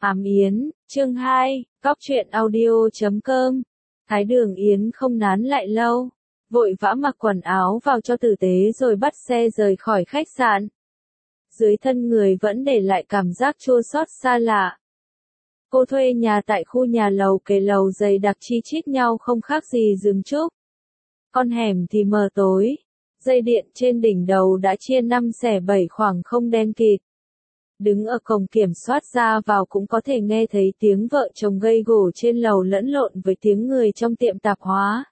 Ám Yến, chương 2, Góc truyện audio.com. Thái Đường Yến không nán lại lâu, vội vã mặc quần áo vào cho tử tế rồi bắt xe rời khỏi khách sạn. Dưới thân người vẫn để lại cảm giác chua xót xa lạ. Cô thuê nhà tại khu nhà lầu kề lầu dày đặc chi chít nhau không khác gì rừng trúc. Con hẻm thì mờ tối, dây điện trên đỉnh đầu đã chia 5 xẻ 7 khoảng không đen kịt. Đứng ở cổng kiểm soát ra vào cũng có thể nghe thấy tiếng vợ chồng gây gổ trên lầu lẫn lộn với tiếng người trong tiệm tạp hóa.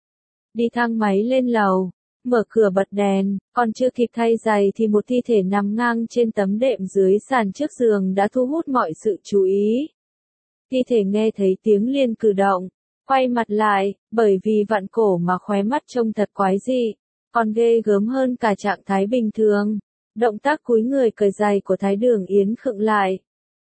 Đi thang máy lên lầu, mở cửa bật đèn, còn chưa kịp thay giày thì một thi thể nằm ngang trên tấm đệm dưới sàn trước giường đã thu hút mọi sự chú ý. Thi thể nghe thấy tiếng liền cử động, quay mặt lại, bởi vì vặn cổ mà khóe mắt trông thật quái dị, còn ghê gớm hơn cả trạng thái bình thường. Động tác cúi người cởi giày của Thái Đường Yến khựng lại.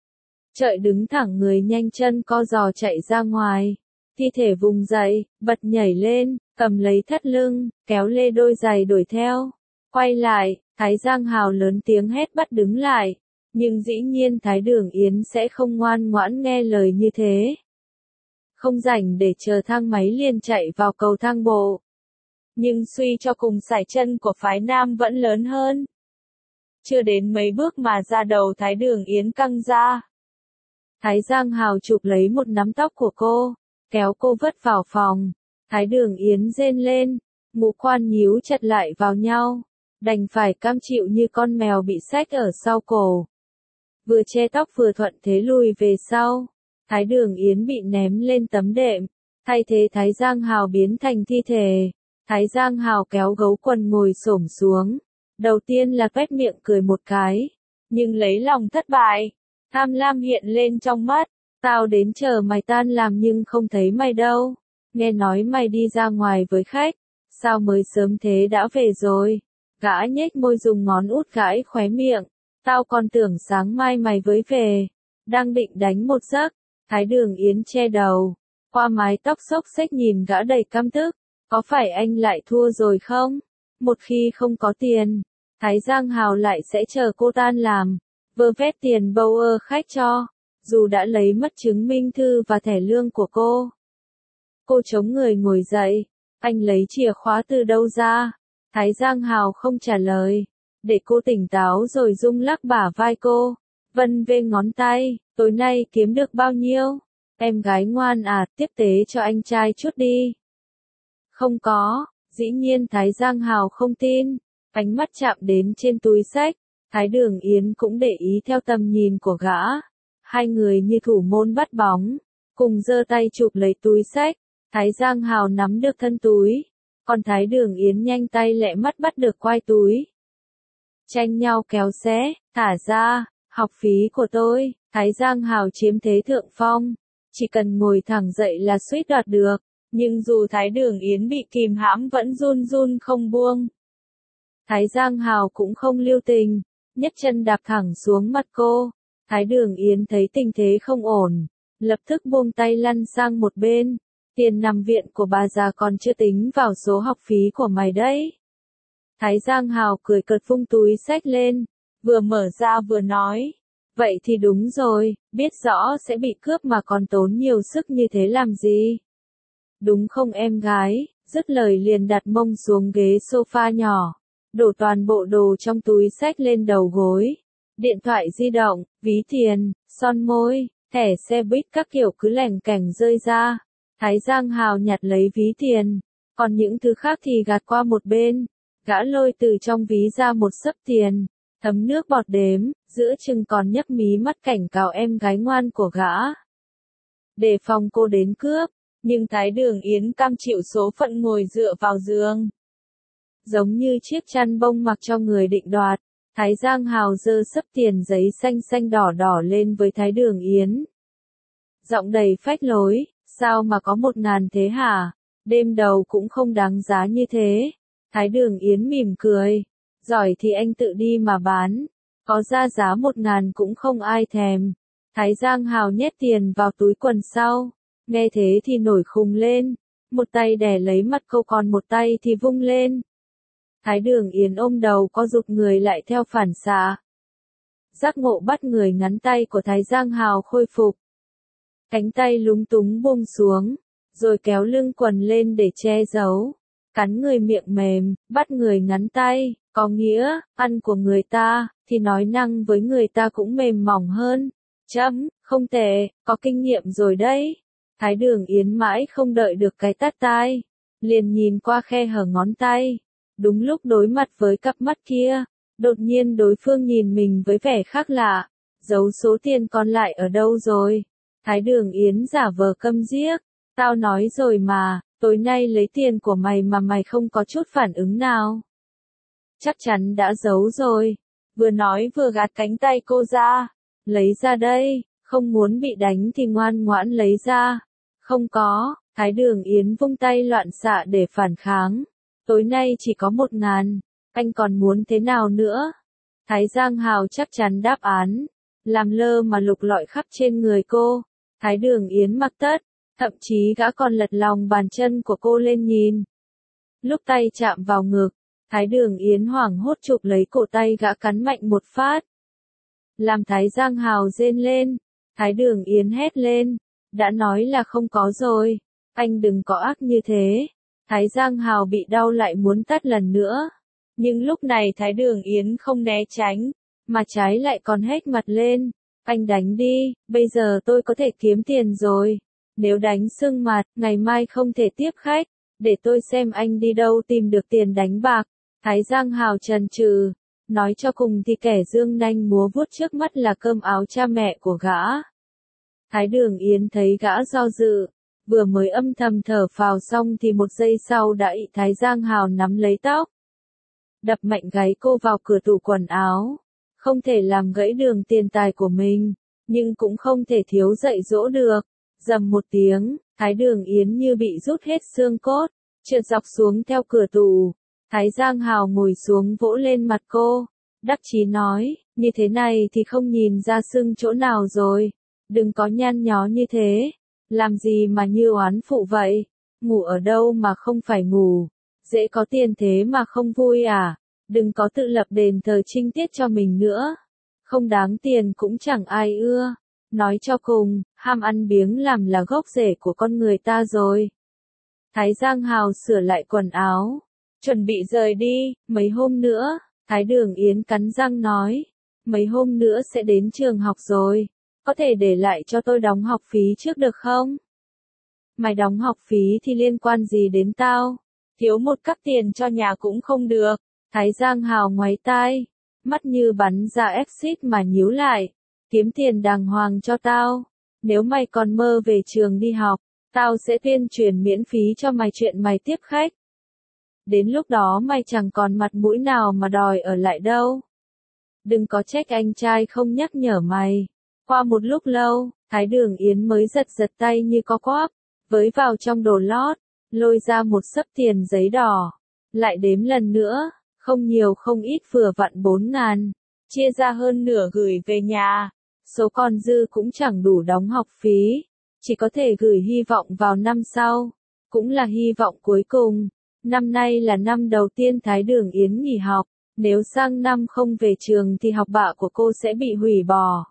Chợi đứng thẳng người nhanh chân co giò chạy ra ngoài. Thi thể vùng dậy, bật nhảy lên, cầm lấy thắt lưng, kéo lê đôi giày đuổi theo. Quay lại, Thái Giang Hào lớn tiếng hét bắt đứng lại. Nhưng dĩ nhiên Thái Đường Yến sẽ không ngoan ngoãn nghe lời như thế. Không rảnh để chờ thang máy liền chạy vào cầu thang bộ. Nhưng suy cho cùng sải chân của phái nam vẫn lớn hơn. Chưa đến mấy bước mà da đầu Thái Đường Yến căng ra. Thái Giang Hào chụp lấy một nắm tóc của cô, kéo cô vất vào phòng. Thái Đường Yến rên lên, ngũ quan nhíu chặt lại vào nhau, đành phải cam chịu như con mèo bị xách ở sau cổ. Vừa che tóc vừa thuận thế lùi về sau. Thái Đường Yến bị ném lên tấm đệm, thay thế Thái Giang Hào biến thành thi thể. Thái Giang Hào kéo gấu quần ngồi xổm xuống. Đầu tiên là quét miệng cười một cái, nhưng lấy lòng thất bại. Tham lam hiện lên trong mắt, tao đến chờ mày tan làm nhưng không thấy mày đâu. Nghe nói mày đi ra ngoài với khách, sao mới sớm thế đã về rồi. Gã nhếch môi dùng ngón út gãi khóe miệng, tao còn tưởng sáng mai mày mới về. Đang định đánh một giấc, Thái Đường Yến che đầu, qua mái tóc xốc xếch nhìn gã đầy căm tức. Có phải anh lại thua rồi không? Một khi không có tiền, Thái Giang Hào lại sẽ chờ cô tan làm, vơ vét tiền bầu khách cho, dù đã lấy mất chứng minh thư và thẻ lương của cô. Cô chống người ngồi dậy, anh lấy chìa khóa từ đâu ra? Thái Giang Hào không trả lời, để cô tỉnh táo rồi rung lắc bả vai cô, vân vê ngón tay, tối nay kiếm được bao nhiêu? Em gái ngoan à, tiếp tế cho anh trai chút đi. Không có, dĩ nhiên Thái Giang Hào không tin. Ánh mắt chạm đến trên túi xách, Thái Đường Yến cũng để ý theo tầm nhìn của gã. Hai người như thủ môn bắt bóng, cùng giơ tay chụp lấy túi xách. Thái Giang Hào nắm được thân túi, còn Thái Đường Yến nhanh tay lẹ mắt bắt được quai túi. Tranh nhau kéo xé, thả ra, học phí của tôi. Thái Giang Hào chiếm thế thượng phong, chỉ cần ngồi thẳng dậy là suýt đoạt được, nhưng dù Thái Đường Yến bị kìm hãm vẫn run run không buông. Thái Giang Hào cũng không lưu tình, nhấc chân đạp thẳng xuống mặt cô. Thái Đường Yến thấy tình thế không ổn, lập tức buông tay lăn sang một bên. Tiền nằm viện của bà già còn chưa tính vào số học phí của mày đấy. Thái Giang Hào cười cợt vung túi xách lên, vừa mở ra vừa nói. Vậy thì đúng rồi, biết rõ sẽ bị cướp mà còn tốn nhiều sức như thế làm gì? Đúng không em gái? Dứt lời liền đặt mông xuống ghế sofa nhỏ. Đổ toàn bộ đồ trong túi xách lên đầu gối. Điện thoại di động, ví tiền, son môi, thẻ xe buýt các kiểu cứ lẻng kẻng rơi ra. Thái Giang Hào nhặt lấy ví tiền, còn những thứ khác thì gạt qua một bên. Gã lôi từ trong ví ra một xấp tiền, thấm nước bọt đếm, giữa chừng còn nhấc mí mắt cảnh cáo em gái ngoan của gã. Đề phòng cô đến cướp, nhưng Thái Đường Yến cam chịu số phận ngồi dựa vào giường. Giống như chiếc chăn bông mặc cho người định đoạt, Thái Giang Hào giơ xấp tiền giấy xanh xanh đỏ đỏ lên với Thái Đường Yến. Giọng đầy phách lối, sao mà có 1.000 thế hả? Đêm đầu cũng không đáng giá như thế. Thái Đường Yến mỉm cười, giỏi thì anh tự đi mà bán, có ra giá 1.000 cũng không ai thèm. Thái Giang Hào nhét tiền vào túi quần sau, nghe thế thì nổi khùng lên, một tay đè lấy mặt cô còn một tay thì vung lên. Thái Đường Yến ôm đầu co rụt người lại theo phản xạ. giác ngộ bắt người ngắn tay của Thái Giang Hào khôi phục. Cánh tay lúng túng buông xuống, rồi kéo lưng quần lên để che giấu. Cắn người miệng mềm, bắt người ngắn tay, có nghĩa, ăn của người ta, thì nói năng với người ta cũng mềm mỏng hơn. Chấm, không tệ, có kinh nghiệm rồi đấy. Thái Đường Yến mãi không đợi được cái tát tai, liền nhìn qua khe hở ngón tay. Đúng lúc đối mặt với cặp mắt kia, đột nhiên đối phương nhìn mình với vẻ khác lạ. Giấu số tiền còn lại ở đâu rồi? Thái Đường Yến giả vờ câm điếc. Tao nói rồi mà, tối nay lấy tiền của mày mà mày không có chút phản ứng nào. Chắc chắn đã giấu rồi. Vừa nói vừa gạt cánh tay cô ra. Lấy ra đây, không muốn bị đánh thì ngoan ngoãn lấy ra. Không có, Thái Đường Yến vung tay loạn xạ để phản kháng. Tối nay chỉ có 1.000, anh còn muốn thế nào nữa? Thái Giang Hào chắc chắn đáp án. Làm lơ mà lục lọi khắp trên người cô. Thái Đường Yến mặc tất, thậm chí gã còn lật lòng bàn chân của cô lên nhìn. Lúc tay chạm vào ngực, Thái Đường Yến hoảng hốt chụp lấy cổ tay gã cắn mạnh một phát. Làm Thái Giang Hào rên lên, Thái Đường Yến hét lên, đã nói là không có rồi, anh đừng có ác như thế. Thái Giang Hào bị đau lại muốn tát lần nữa, nhưng lúc này Thái Đường Yến không né tránh, mà trái lại còn hét mặt lên, anh đánh đi, bây giờ tôi có thể kiếm tiền rồi, nếu đánh sưng mặt, ngày mai không thể tiếp khách, để tôi xem anh đi đâu tìm được tiền đánh bạc. Thái Giang Hào chần chừ, nói cho cùng thì kẻ dương nanh múa vuốt trước mắt là cơm áo cha mẹ của gã. Thái Đường Yến thấy gã do dự, vừa mới âm thầm thở phào xong thì một giây sau đã bị Thái Giang Hào nắm lấy tóc. Đập mạnh gáy cô vào cửa tủ quần áo. Không thể làm gãy đường tiền tài của mình, nhưng cũng không thể thiếu dạy dỗ được. Rầm một tiếng, Thái Đường Yến như bị rút hết xương cốt, trượt dọc xuống theo cửa tủ. Thái Giang Hào ngồi xuống vỗ lên mặt cô, đắc chí nói, như thế này thì không nhìn ra sưng chỗ nào rồi, đừng có nhăn nhó như thế, làm gì mà như oán phụ vậy, ngủ ở đâu mà không phải ngủ, dễ có tiền thế mà không vui à, đừng có tự lập đền thờ trinh tiết cho mình nữa, không đáng tiền cũng chẳng ai ưa, nói cho cùng, ham ăn biếng làm là gốc rễ của con người ta rồi. Thái Giang Hào sửa lại quần áo, chuẩn bị rời đi, mấy hôm nữa, Thái Đường Yến cắn răng nói, mấy hôm nữa sẽ đến trường học rồi, có thể để lại cho tôi đóng học phí trước được không? Mày đóng học phí thì liên quan gì đến tao? Thiếu một cắc tiền cho nhà cũng không được. Thái Giang Hào ngoáy tai, mắt như bắn ra exit mà nhíu lại, kiếm tiền đàng hoàng cho tao, nếu mày còn mơ về trường đi học, tao sẽ tuyên truyền miễn phí cho mày chuyện mày tiếp khách. Đến lúc đó mày chẳng còn mặt mũi nào mà đòi ở lại đâu. Đừng có trách anh trai không nhắc nhở mày. Qua một lúc lâu, Thái Đường Yến mới giật giật tay như có quắp, với vào trong đồ lót, lôi ra một xấp tiền giấy đỏ. Lại đếm lần nữa, không nhiều không ít vừa vặn 4.000, chia ra hơn nửa gửi về nhà. Số còn dư cũng chẳng đủ đóng học phí, chỉ có thể gửi hy vọng vào năm sau, cũng là hy vọng cuối cùng. Năm nay là năm đầu tiên Thái Đường Yến nghỉ học, nếu sang năm không về trường thì học bạ của cô sẽ bị hủy bỏ.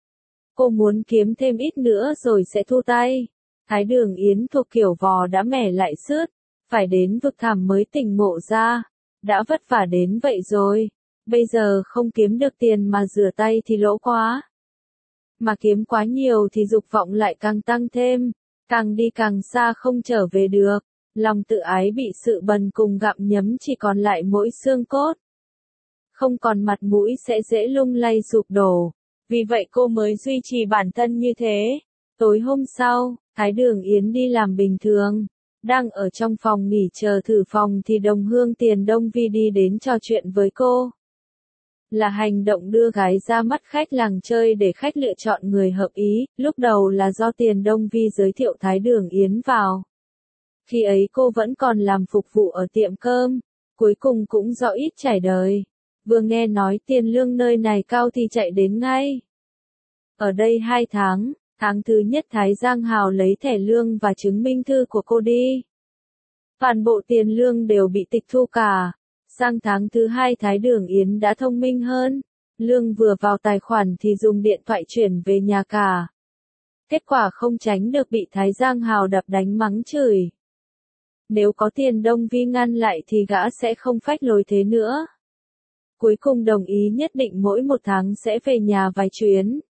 Cô muốn kiếm thêm ít nữa rồi sẽ thu tay. Thái Đường Yến thuộc kiểu vò đã mẻ lại sứt, phải đến vực thẳm mới tỉnh ngộ ra, đã vất vả đến vậy rồi, bây giờ không kiếm được tiền mà rửa tay thì lỗ quá. Mà kiếm quá nhiều thì dục vọng lại càng tăng thêm, càng đi càng xa không trở về được, lòng tự ái bị sự bần cùng gặm nhấm chỉ còn lại mỗi xương cốt. Không còn mặt mũi sẽ dễ lung lay sụp đổ, vì vậy cô mới duy trì bản thân như thế. Tối hôm sau, Thái Đường Yến đi làm bình thường, đang ở trong phòng nghỉ chờ thử phòng thì đồng hương Tiền Đông Vi đi đến trò chuyện với cô. Là hành động đưa gái ra mắt khách làng chơi để khách lựa chọn người hợp ý, lúc đầu là do Tiền Đông Vi giới thiệu Thái Đường Yến vào. Khi ấy cô vẫn còn làm phục vụ ở tiệm cơm, cuối cùng cũng do ít trải đời. Vừa nghe nói tiền lương nơi này cao thì chạy đến ngay. Ở đây 2 tháng, tháng thứ nhất Thái Giang Hào lấy thẻ lương và chứng minh thư của cô đi. Toàn bộ tiền lương đều bị tịch thu cả. Sang tháng thứ 2 Thái Đường Yến đã thông minh hơn. Lương vừa vào tài khoản thì dùng điện thoại chuyển về nhà cả. Kết quả không tránh được bị Thái Giang Hào đập đánh mắng chửi. Nếu có Tiền Đông Vi ngăn lại thì gã sẽ không phách lối thế nữa. Cuối cùng đồng ý nhất định mỗi một tháng sẽ về nhà vài chuyến.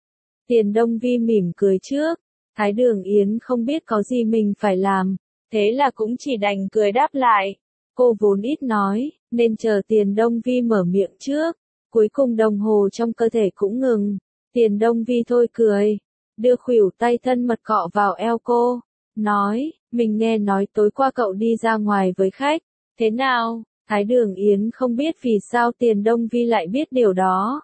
Tiền Đông Vi mỉm cười trước, Thái Đường Yến không biết có gì mình phải làm, thế là cũng chỉ đành cười đáp lại. Cô vốn ít nói, nên chờ Tiền Đông Vi mở miệng trước. Cuối cùng đồng hồ trong cơ thể cũng ngừng. Tiền Đông Vi thôi cười, đưa khuỷu tay thân mật cọ vào eo cô, nói, mình nghe nói tối qua cậu đi ra ngoài với khách, thế nào? Thái Đường Yến không biết vì sao Tiền Đông Vi lại biết điều đó.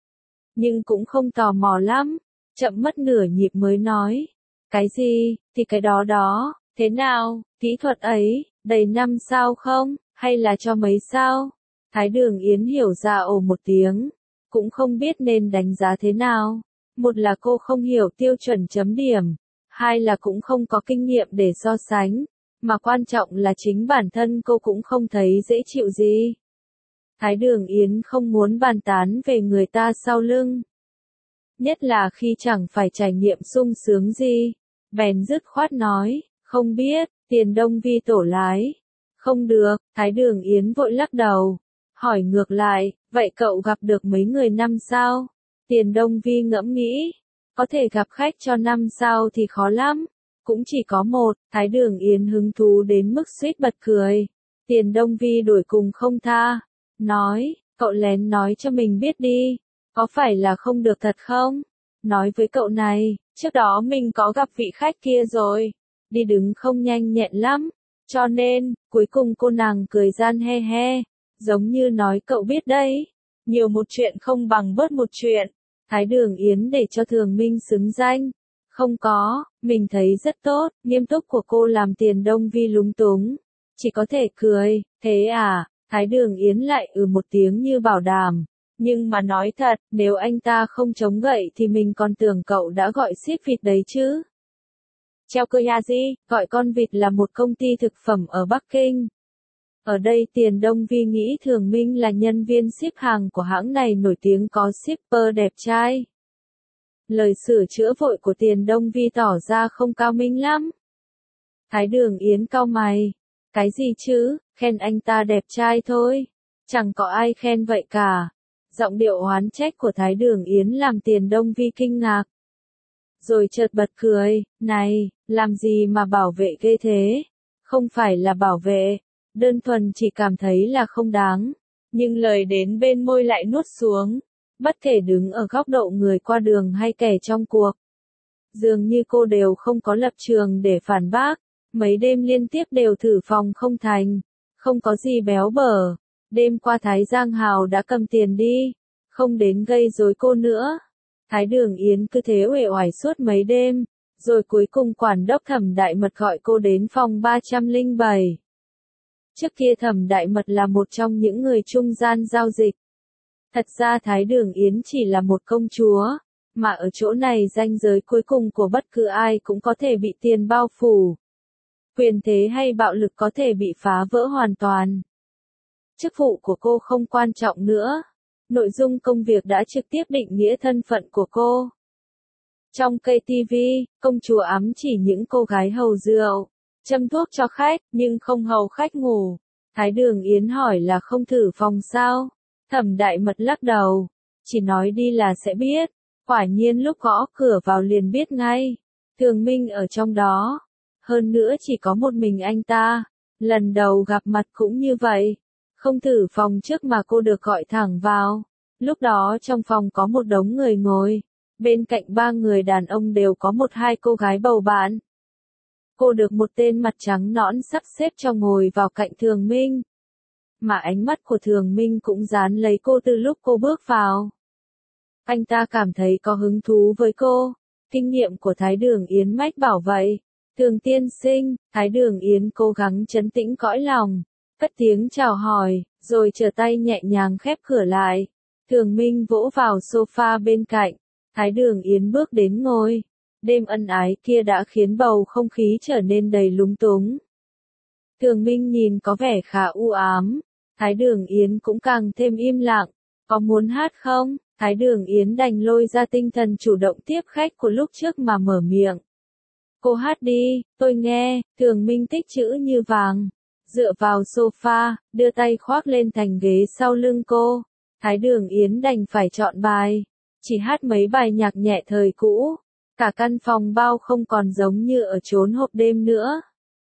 Nhưng cũng không tò mò lắm, chậm mất nửa nhịp mới nói. Cái gì, thì cái đó đó, thế nào, kỹ thuật ấy, đầy 5 sao không, hay là cho mấy sao? Thái Đường Yến hiểu ra ồ một tiếng, cũng không biết nên đánh giá thế nào. Một là cô không hiểu tiêu chuẩn chấm điểm, hai là cũng không có kinh nghiệm để so sánh, mà quan trọng là chính bản thân cô cũng không thấy dễ chịu gì. Thái Đường Yến không muốn bàn tán về người ta sau lưng. Nhất là khi chẳng phải trải nghiệm sung sướng gì, bèn dứt khoát nói, không biết, Tiền Đông Vi tổ lái. Không được, Thái Đường Yến vội lắc đầu. Hỏi ngược lại, vậy cậu gặp được mấy người 5 sao? Tiền Đông Vi ngẫm nghĩ, có thể gặp khách cho 5 sao thì khó lắm, cũng chỉ có một. Thái Đường Yến hứng thú đến mức suýt bật cười. Tiền Đông Vi đuổi cùng không tha, nói, cậu lén nói cho mình biết đi, có phải là không được thật không? Nói với cậu này, trước đó mình có gặp vị khách kia rồi, đi đứng không nhanh nhẹn lắm, cho nên, cuối cùng cô nàng cười gian he he, giống như nói cậu biết đấy, nhiều một chuyện không bằng bớt một chuyện. Thái Đường Yến để cho Thường Minh xứng danh. Không có, mình thấy rất tốt, nghiêm túc của cô làm Tiền Đông Vi lúng túng. Chỉ có thể cười, thế à, Thái Đường Yến lại một tiếng như bảo đảm. Nhưng mà nói thật, nếu anh ta không chống gậy thì mình còn tưởng cậu đã gọi ship vịt đấy chứ. Treo cơ Yaji, gọi con vịt là một công ty thực phẩm ở Bắc Kinh. Ở đây Tiền Đông Vi nghĩ Thường Minh là nhân viên ship hàng của hãng này nổi tiếng có shipper đẹp trai. Lời sửa chữa vội của Tiền Đông Vi tỏ ra không cao minh lắm. Thái Đường Yến cau mày. Cái gì chứ, khen anh ta đẹp trai thôi. Chẳng có ai khen vậy cả. Giọng điệu oán trách của Thái Đường Yến làm Tiền Đông Vi kinh ngạc. Rồi chợt bật cười, này, làm gì mà bảo vệ ghê thế? Không phải là bảo vệ, đơn thuần chỉ cảm thấy là không đáng. Nhưng lời đến bên môi lại nuốt xuống. Bất kể đứng ở góc độ người qua đường hay kẻ trong cuộc. Dường như cô đều không có lập trường để phản bác. Mấy đêm liên tiếp đều thử phòng không thành. Không có gì béo bở. Đêm qua Thái Giang Hào đã cầm tiền đi. Không đến gây rối cô nữa. Thái Đường Yến cứ thế uể oải suốt mấy đêm. Rồi cuối cùng quản đốc Thẩm Đại Mật gọi cô đến phòng 307. Trước kia Thẩm Đại Mật là một trong những người trung gian giao dịch. Thật ra Thái Đường Yến chỉ là một công chúa, mà ở chỗ này ranh giới cuối cùng của bất cứ ai cũng có thể bị tiền bao phủ. Quyền thế hay bạo lực có thể bị phá vỡ hoàn toàn. Chức vụ của cô không quan trọng nữa. Nội dung công việc đã trực tiếp định nghĩa thân phận của cô. Trong cây TV, công chúa ám chỉ những cô gái hầu rượu, châm thuốc cho khách, nhưng không hầu khách ngủ. Thái Đường Yến hỏi là không thử phòng sao? Thẩm Đại Mật lắc đầu, chỉ nói đi là sẽ biết. Quả nhiên lúc gõ cửa vào liền biết ngay. Thường Minh ở trong đó. Hơn nữa chỉ có một mình anh ta. Lần đầu gặp mặt cũng như vậy. Không thử phòng trước mà cô được gọi thẳng vào. Lúc đó trong phòng có một đống người ngồi. Bên cạnh 3 người đàn ông đều có 1-2 cô gái bầu bạn. Cô được một tên mặt trắng nõn sắp xếp cho ngồi vào cạnh Thường Minh. Mà ánh mắt của Thường Minh cũng dán lấy cô từ lúc cô bước vào. Anh ta cảm thấy có hứng thú với cô. Kinh nghiệm của Thái Đường Yến mách bảo vậy. Thường tiên sinh, Thái Đường Yến cố gắng trấn tĩnh cõi lòng. Cất tiếng chào hỏi, rồi trở tay nhẹ nhàng khép cửa lại. Thường Minh vỗ vào sofa bên cạnh. Thái Đường Yến bước đến ngồi. Đêm ân ái kia đã khiến bầu không khí trở nên đầy lúng túng. Thường Minh nhìn có vẻ khá u ám. Thái Đường Yến cũng càng thêm im lặng. Có muốn hát không? Thái Đường Yến đành lôi ra tinh thần chủ động tiếp khách của lúc trước mà mở miệng. Cô hát đi, tôi nghe. Thường Minh tích chữ như vàng. Dựa vào sofa, đưa tay khoác lên thành ghế sau lưng cô. Thái Đường Yến đành phải chọn bài. Chỉ hát mấy bài nhạc nhẹ thời cũ. Cả căn phòng bao không còn giống như ở chốn hộp đêm nữa,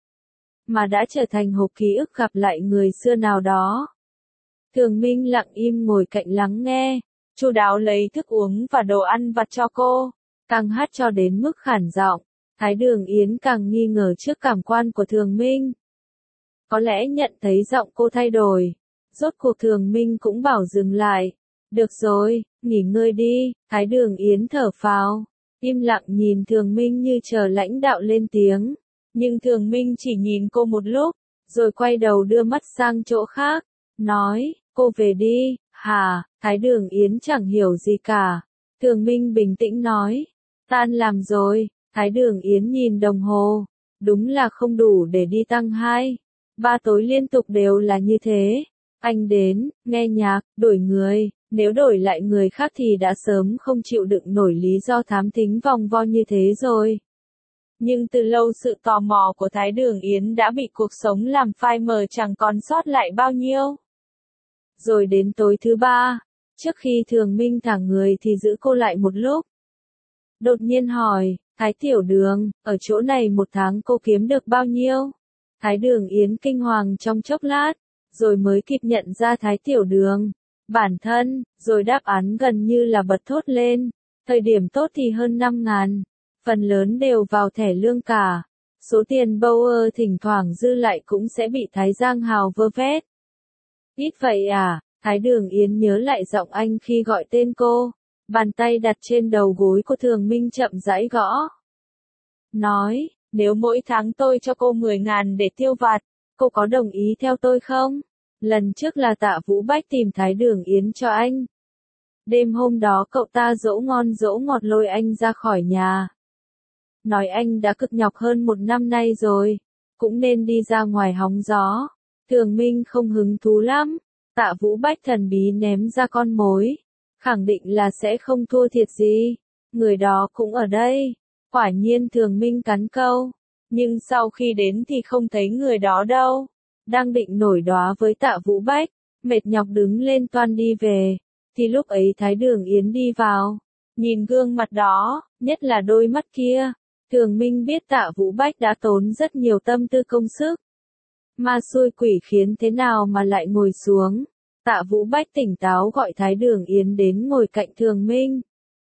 mà đã trở thành hộp ký ức gặp lại người xưa nào đó. Thường Minh lặng im ngồi cạnh lắng nghe, chu đáo lấy thức uống và đồ ăn vặt cho cô, càng hát cho đến mức khản giọng. Thái Đường Yến càng nghi ngờ trước cảm quan của Thường Minh. Có lẽ nhận thấy giọng cô thay đổi, rốt cuộc Thường Minh cũng bảo dừng lại. Được rồi, nghỉ ngơi đi. Thái Đường Yến thở phào, im lặng nhìn Thường Minh như chờ lãnh đạo lên tiếng. Nhưng Thường Minh chỉ nhìn cô một lúc, rồi quay đầu đưa mắt sang chỗ khác, nói, cô về đi. Hả? Thái Đường Yến chẳng hiểu gì cả. Thường Minh bình tĩnh nói, tan làm rồi. Thái Đường Yến nhìn đồng hồ, đúng là không đủ để đi tăng 2, 3 tối liên tục đều là như thế. Anh đến, nghe nhạc, đổi người, nếu đổi lại người khác thì đã sớm không chịu đựng nổi lý do thám thính vòng vo như thế rồi. Nhưng từ lâu sự tò mò của Thái Đường Yến đã bị cuộc sống làm phai mờ chẳng còn sót lại bao nhiêu. Rồi đến tối thứ 3, trước khi Thường Minh thả người thì giữ cô lại một lúc. Đột nhiên hỏi, Thái Tiểu Đường, ở chỗ này 1 tháng cô kiếm được bao nhiêu? Thái Đường Yến kinh hoàng trong chốc lát, rồi mới kịp nhận ra Thái Tiểu Đường, bản thân, rồi đáp án gần như là bật thốt lên. Thời điểm tốt thì hơn 5.000, phần lớn đều vào thẻ lương cả. Số tiền Bauer thỉnh thoảng dư lại cũng sẽ bị Thái Giang Hào vơ vét. Ít vậy à? Thái Đường Yến nhớ lại giọng anh khi gọi tên cô. Bàn tay đặt trên đầu gối của Thường Minh chậm rãi gõ. Nói, nếu mỗi tháng tôi cho cô 10.000 để tiêu vặt, cô có đồng ý theo tôi không? Lần trước là Tạ Vũ Bách tìm Thái Đường Yến cho anh. Đêm hôm đó cậu ta dỗ ngon dỗ ngọt lôi anh ra khỏi nhà. Nói anh đã cực nhọc hơn 1 năm nay rồi, cũng nên đi ra ngoài hóng gió. Thường Minh không hứng thú lắm. Tạ Vũ Bách thần bí ném ra con mối, khẳng định là sẽ không thua thiệt gì. Người đó cũng ở đây. Quả nhiên Thường Minh cắn câu. Nhưng sau khi đến thì không thấy người đó đâu. Đang định nổi đoá với Tạ Vũ Bách, mệt nhọc đứng lên toan đi về, thì lúc ấy Thái Đường Yến đi vào. Nhìn gương mặt đó, nhất là đôi mắt kia, Thường Minh biết Tạ Vũ Bách đã tốn rất nhiều tâm tư công sức. Ma xui quỷ khiến thế nào mà lại ngồi xuống. Tạ Vũ Bách tỉnh táo gọi Thái Đường Yến đến ngồi cạnh Thường Minh.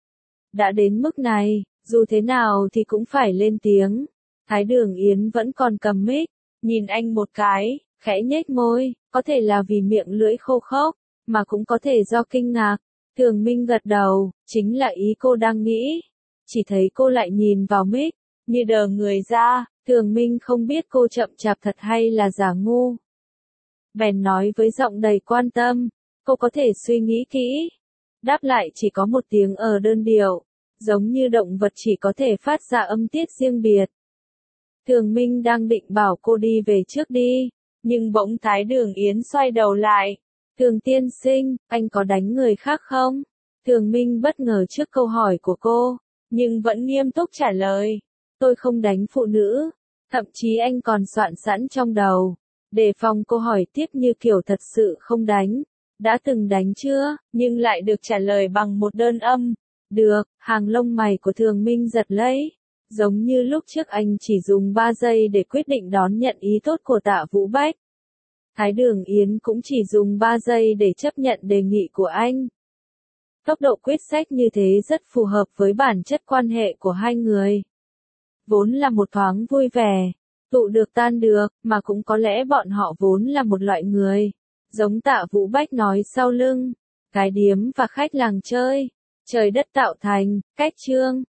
Đã đến mức này, dù thế nào thì cũng phải lên tiếng. Thái Đường Yến vẫn còn cầm mic, nhìn anh một cái, khẽ nhếch môi, có thể là vì miệng lưỡi khô khốc, mà cũng có thể do kinh ngạc. Thường Minh gật đầu, chính là ý cô đang nghĩ. Chỉ thấy cô lại nhìn vào mic, như đờ người ra. Thường Minh không biết cô chậm chạp thật hay là giả ngu. Bèn nói với giọng đầy quan tâm, cô có thể suy nghĩ kỹ. Đáp lại chỉ có một tiếng đơn điệu, giống như động vật chỉ có thể phát ra âm tiết riêng biệt. Thường Minh đang định bảo cô đi về trước đi, nhưng bỗng Thái Đường Yến xoay đầu lại. Thường tiên sinh, anh có đánh người khác không? Thường Minh bất ngờ trước câu hỏi của cô, nhưng vẫn nghiêm túc trả lời. Tôi không đánh phụ nữ. Thậm chí anh còn soạn sẵn trong đầu, đề phòng cô hỏi tiếp như kiểu thật sự không đánh. Đã từng đánh chưa? Nhưng lại được trả lời bằng một đơn âm. Được. Hàng lông mày của Thường Minh giật lấy. Giống như lúc trước anh chỉ dùng 3 giây để quyết định đón nhận ý tốt của Tạ Vũ Bách. Thái Đường Yến cũng chỉ dùng 3 giây để chấp nhận đề nghị của anh. Tốc độ quyết sách như thế rất phù hợp với bản chất quan hệ của hai người. Vốn là một thoáng vui vẻ, tụ được tan được, mà cũng có lẽ bọn họ vốn là một loại người. Giống Tạ Vũ Bách nói sau lưng, gái điếm và khách làng chơi, trời đất tạo thành, cách chương.